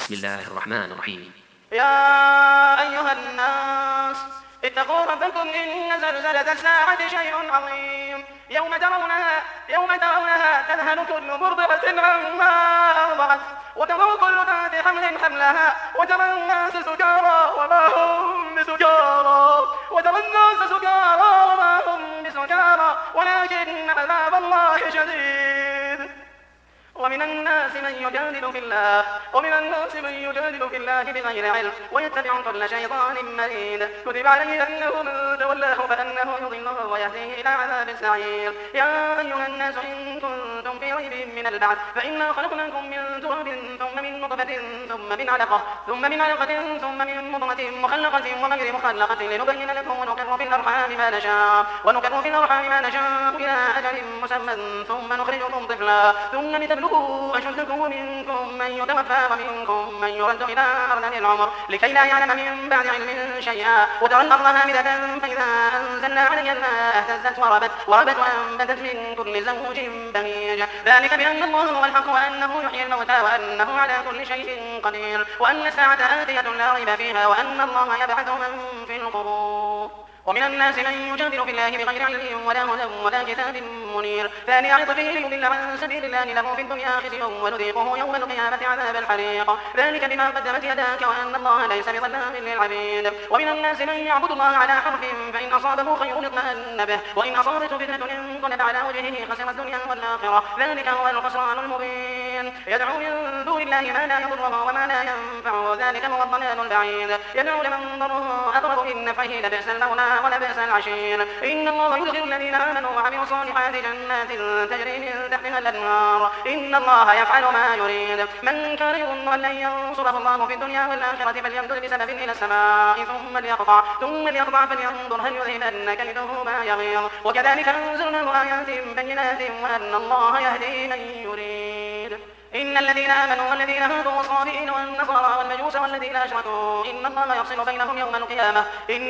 بسم الله الرحمن الرحيم. يا أيها الناس اتقوا ربكم إن زلزلة الساعة شيء عظيم يوم ترونها تذهل كل مرضعة عما أرضعت وتضع كل ذات حمل حملها وترى الناس سكارى وما هم بسكارى ولكن عذاب الله شديد. ومن الناس من يجادل في الله بغير علم ويتبع كل شيطان مريد كتب عليه أنه من تولاه فأنه يضله ويهديه إلى عذاب السعير. يا أيها الناس إن كنتم في ريب من البعث فإنا خلقناكم من تراب ثم من نطفة ثم من علقة ثم من مضغة مخلقة وغير مخلقة لنبين لكم ونقر في الأرحام ما نشاء إلى أجل مسمى ثم نخرجكم طفلا ثم لتبلغوا أشدكم ومنكم من يتوفى ومنكم من يرد إلى أرذل العمر لكي لا يعلم من بعد علم شيئا. وترى الأرض هامدة فإذا أنزلنا عليها الماء اهتزت وربت وأنبتت من كل زوج بهيج ذلك بأن الله هو الحق وأنه يحيي الموتى وأنه على كل شيء قدير وأن الساعة آتية لا ريب فيها وأن الله يبعث من في القبور. ومن الناس من يجادل في الله بغير علم ولا هدى ولا كتاب منير ثاني عطفه ليضل عن سبيل الله له في الدنيا خزي ونذيقه يوم القيامة عذاب الحريق ذلك بما قدمت يداك وأن الله ليس بظلام للعبيد. ومن الناس من يعبد الله على حرف فإن أصابه خير اطمأن به وإن أصابته فتنة انقلب على وجهه خسر الدنيا والآخرة ذلك هو الخسران المبين. يدعو من دون الله ما لا يضره وما لا ينفعه ذلك هو الضلال البعيد. يدعو لمن ضره أقرب من نفعه لبئس المولى ولبئس العشير. إن الله يدخل الذين آمنوا وعملوا الصالحات جنات تجري من تحتها الأنهار إن الله يفعل ما يريد. من كان يظن أن لن ينصره الله في الدنيا والآخرة فليمدد بسبب إلى السماء ثم ليقطع فلينظر هل يذهبن كيده ما يغيظ. وكذلك أنزلناه آيات بينات وأن الله يهدي من يريد. إن الذين آمنوا والذين هادوا والصابئين والنصارى والمجوس والذين أشركوا إن الله يفصل بينهم يوم القيامة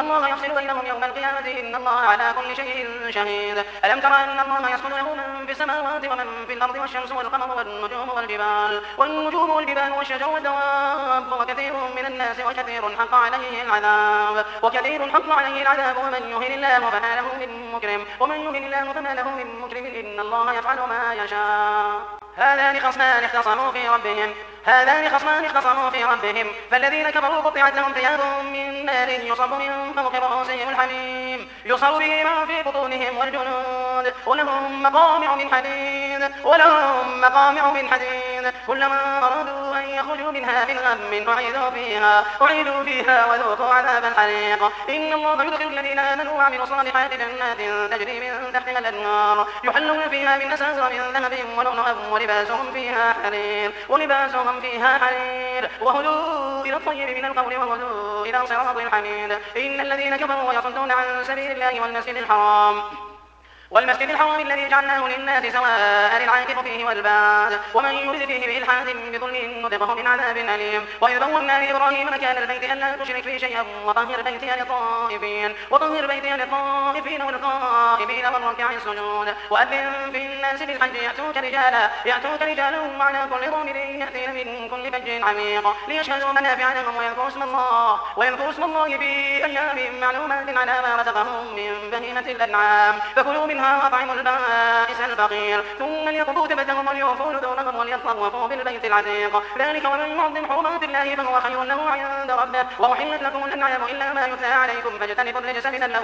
إن الله على كل شيء شهيد. ألم تر أن الله يسجد له من في السماوات ومن في الأرض والشمس والقمر والنجوم والجبال والشجر والدواب وكثير من الناس وكثير حق عليه العذاب ومن يهن الله فما له من مكرم إن الله يفعل ما يشاء. هذان خصمان اختصموا في ربهم فالذين كفروا قطعت لهم ثياب من نار يصب من فوق رؤوسهم الحميم يصب به ما في بطونهم والجنود ولهم مقامع من حديد كلما أرادوا أن يخرجوا منها من غم أعيدوا فيها وذوقوا عذاب الحريق. إن الله يدخل الذين آمنوا وعملوا الصالحات جنات تجري من تحتها الأنهار يحلون فيها من أساور من ذهب ولؤلؤا ولباسهم فيها حرير وهدوا إلى الطيب من القول وهدوا إلى صراط الحميد. إن الذين كفروا ويصدون عن سبيل الله والمسجد الحرام الذي جعلناه للناس سواء العاكف فيه والباد ومن يرد فيه بإلحاد بظلم نذقه من عذاب أليم. وإذ بوأنا لإبراهيم مكان البيت ألا تشرك بي شيئا وطهر بيتي للطائفين والقائمين والركع السجود. وأذن في الناس بالحج يأتوك رجالا وعلى كل ضامر يأتين من كل فج عميق ليشهدوا منافع لهم ويذكروا اسم الله في أيام معلومات على ما رزقهم من بهيمة الأنعام فكلوا منها وأطعموا البائس الفقير ثم ليقضوا تفتهم وليوفوا نذورهم وليطوفوا بالبيت العتيق ذلك ومن يعظم حرمات الله فهو خير له عند ربه. وأحلت لكم الأنعام إلا ما يتلى عليكم فاجتنبوا الرجس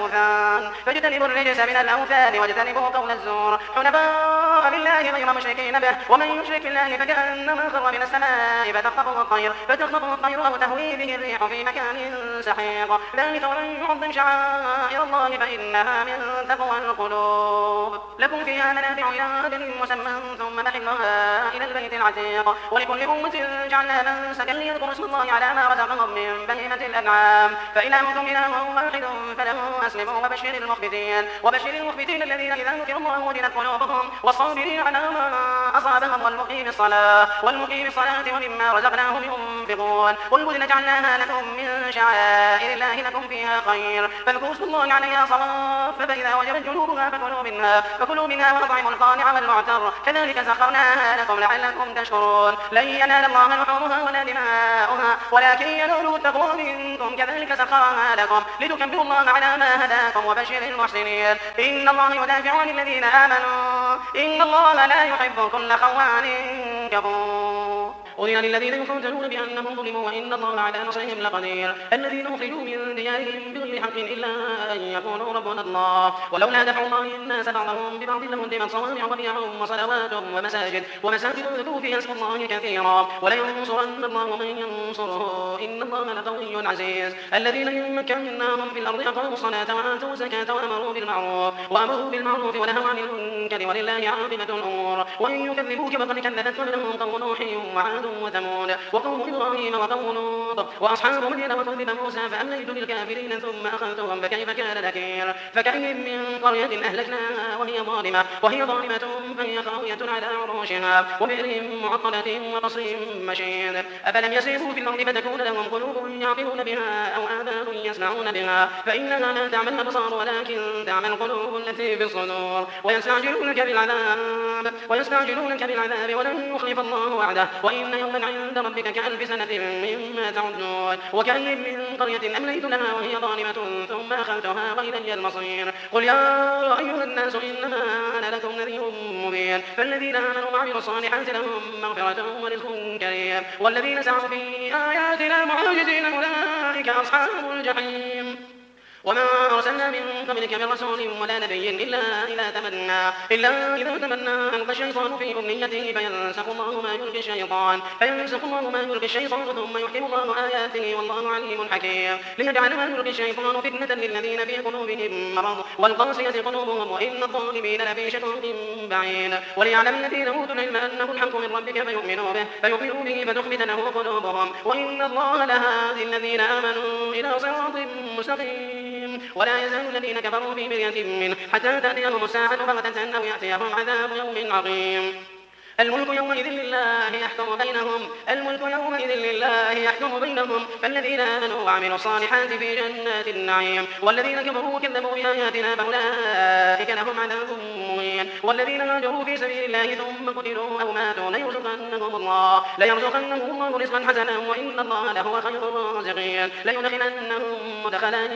من الأوثان واجتنبوا قول الزور حنفاء لله غير مشركين به ومن يشرك بالله فكأنما خر من السماء فتخطفه الطير أو تهوي به الريح في مكان سحيق ذلك ومن يعظم شعائر الله فإنها من تقوى القلوب. لكم فيها منافع إلى أجل مسمى ثم محلها إلى البيت العتيق ولكل أمة جعلنا منسكا ليذكروا اسم الله على ما رزقهم من بهيمة الأنعام فإلهكم إله واحد فله أسلموا وبشر المخبتين الذين إذا ذكروا الله وجلت قلوبهم والصابرين على ما أصابهم والمقيم الصلاة ومما رزقناهم ينفقون قل بدن جعلناها لكم من شعائر الله لكم فيها خير فاذكروا اسم الله عليها صواف فإذا وجبت جنوبها فكلوا منها وأطعموا القانع والمعتر كذلك سخرناها لكم لعلكم تشكرون لن ينال الله لحومها ولا دماؤها ولكن يناله التقوى منكم كذلك سخرها لكم لتكبروا الله على ما هداكم وبشر المحسنين إن الله يدافع عن الذين آمنوا إن الله لا يحب كل خوان كفور أذن للذين يقاتلون بأنهم ظلموا وإن الله على نصرهم لقدير الذين أخرجوا من ديارهم بغير حق إلا أن يقولوا ربنا الله ولولا دفع الله الناس بعضهم ببعض لهدمت صوامع وبيع وصلوات ومساجد يذكر فيها اسم الله كثيرا ولينصرن الله من ينصره إن الله لقوي عزيز الذين إن مكناهم في الأرض أقاموا الصلاة وآتوا الزكاة وأمروا بالمعروف ونهوا عن المنكر ولله عاقبة الأمور وإن يكذبوك فقد كذبت قبلهم قوم نوح وعاد وثمود وقوم إبراهيم وقوم لوط وأصحاب مدين وكذب موسى فأمليت للكافرين ثم أخذتهم فكيف كان نكير فكأي من قرية أهلكناها وهي ظالمة فهي خاوية على عروشها وبئر معطلة وقصر مشيد أفلم يسيروا في الأرض فتكون لهم قلوب يعقلون بها أو آذان يسمعون بها فإنها لا تعمى الأبصار ولكن تعمى القلوب التي في الصدور ويستعجلونك بالعذاب ولن يخلف الله وعده وإن يوما عند ربك كألف سنة مما تعدون وكأي من قرية أمليت لها وهي ظالمة ثم أخذتها وإلي المصير قل يا أيها الناس إنما أنا لكم نذير مبين فالذين آمنوا وعملوا الصالحات لهم مغفرة ورزق كريم والذين سعوا في آياتنا معاجزين أولئك أصحاب الجحيم وما أرسلنا من قبلك من رسول ولا نبي إلا إذا تمنى ألقى الشيطان في أمنيته فينسخ الله ما يلقي الشيطان ثم يحكم الله آياته والله عليم حكيم ليجعل ما يلقي الشيطان فتنة للذين في قلوبهم مرض والقاسية قلوبهم وإن الظالمين لفي شقاق بعيد وليعلم الذين أوتوا العلم أنه الحق من ربك فيؤمنوا به فتخبت له قلوبهم وإن الله لهادي الذين آمنوا إلى صراط مستقيم ولا يزال الذين كفروا في مرية منه حتى تأتيهم الساعة بغتة أو يأتيهم عذاب يوم عظيم الملك يومئذ لله يحكم بينهم فالذين آمنوا وعملوا الصالحات في جنات النعيم والذين كفروا وكذبوا بآياتنا فأولئك لهم عذاب مهين والذين هاجروا في سبيل الله ثم قتلوا أو ماتوا ليرزقنهم الله رزقا حسنا وإن الله لهو خير الرازقين ليدخلنهم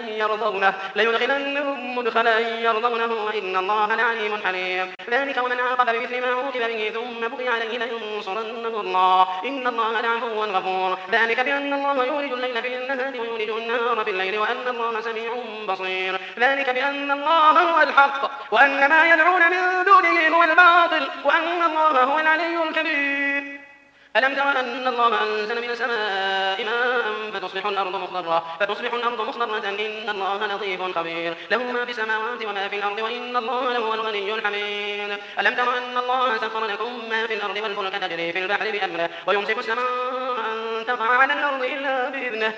مدخلا يرضونه وإن الله لعليم حليم ذلك ومن عاقب بمثل ما عوقب به ثم بغي عليه لينصرنه الله إن الله لعفو غفور ذلك بأن الله يولج الليل في النهار ويولج النهار في الليل وأن الله سميع بصير ذلك بأن الله هو الحق وأن ما يدعون من دونه هو الباطل وأن الله هو العلي الكبير ألم تر أن الله أنزل من السماء ماء فتصبح الأرض مخضرة إن الله لطيف خبير له ما في السماوات وما في الأرض وإن الله لهو الغني الحميد ألم تر أن الله سخر لكم ما في الأرض والفلك تجري في البحر بأمره ويمسك السماء أن تقع على الأرض إلا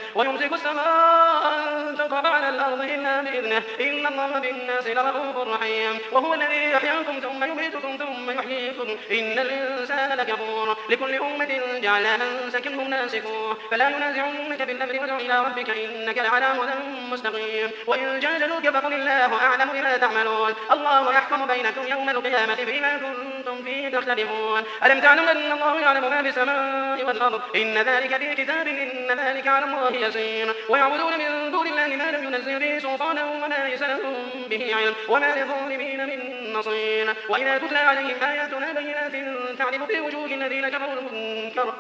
بإذنه إن الله بالناس لرؤوف رحيم وهو الذي يحياكم ثم يميتكم ثم يحييكم إن الإنسان لكفور لكل أمة جعلنا منسكا هم ناسكوه فلا ينازعنك في الأمر وادع إلى ربك إنك لعلى هدى مستقيم وإن جادلوك فقل الله أعلم بما تعملون الله يحكم بينكم يوم القيامة فيما كنتم فيه تختلفون ألم تعلم أن الله يعلم ما في السماء والأرض إن ذلك في كتاب إن ذلك على الله يسير ويعبدون من دون الله ما لم ينزل به سلطانا وما ليس لهم به علم وما للظالمين من نصير وإذا تتلى عليهم آياتنا بينات تعرف في وجوه الذين كفروا المنكر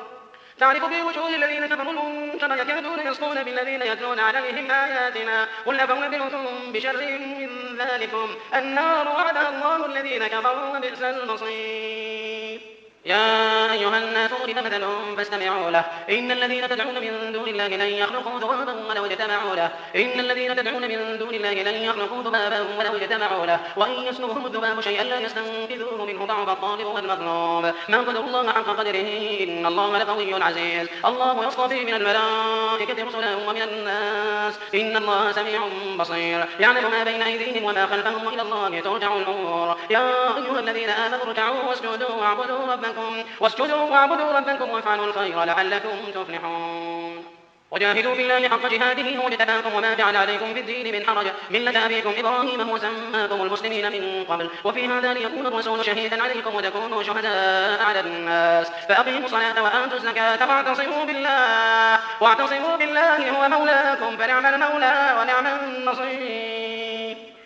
يكادون يسطون بالذين يتلون عليهم آياتنا قل أفأنبئكم بشر من ذلكم النار وعدها الله الذين كفروا وبئس المصير يا أيها الناس ضرب مثل فاستمعوا له إن الذين تدعون من دون الله لن يخلقوا ذبابا ولو اجتمعوا له وإن يسلبهم الذباب شيئا لا يستنقذوه منه ضعف الطالب والمطلوب ما قدر الله حق قدره إن الله لقوي عزيز الله يصطفي من الملائكة رسلا ومن الناس إن الله سميع بصير يعلم ما بين أيديهم وما خلفهم وإلى الله ترجع الأمور يا أيها الذين آمنوا اركعوا واسجدوا واعبدوا ربكم وافعلوا الخير لعلكم تفلحون وجاهدوا في الله حق جهاده هو اجتباكم وما جعل عليكم في الدين من حرج ملة أبيكم إبراهيم هو سماكم المسلمين من قبل وفي هذا ليكون الرسول شهيدا عليكم وتكونوا شهداء على الناس فأقيموا الصلاة وآتوا الزكاة واعتصموا بالله هو مولاكم فنعم المولى ونعم النصير.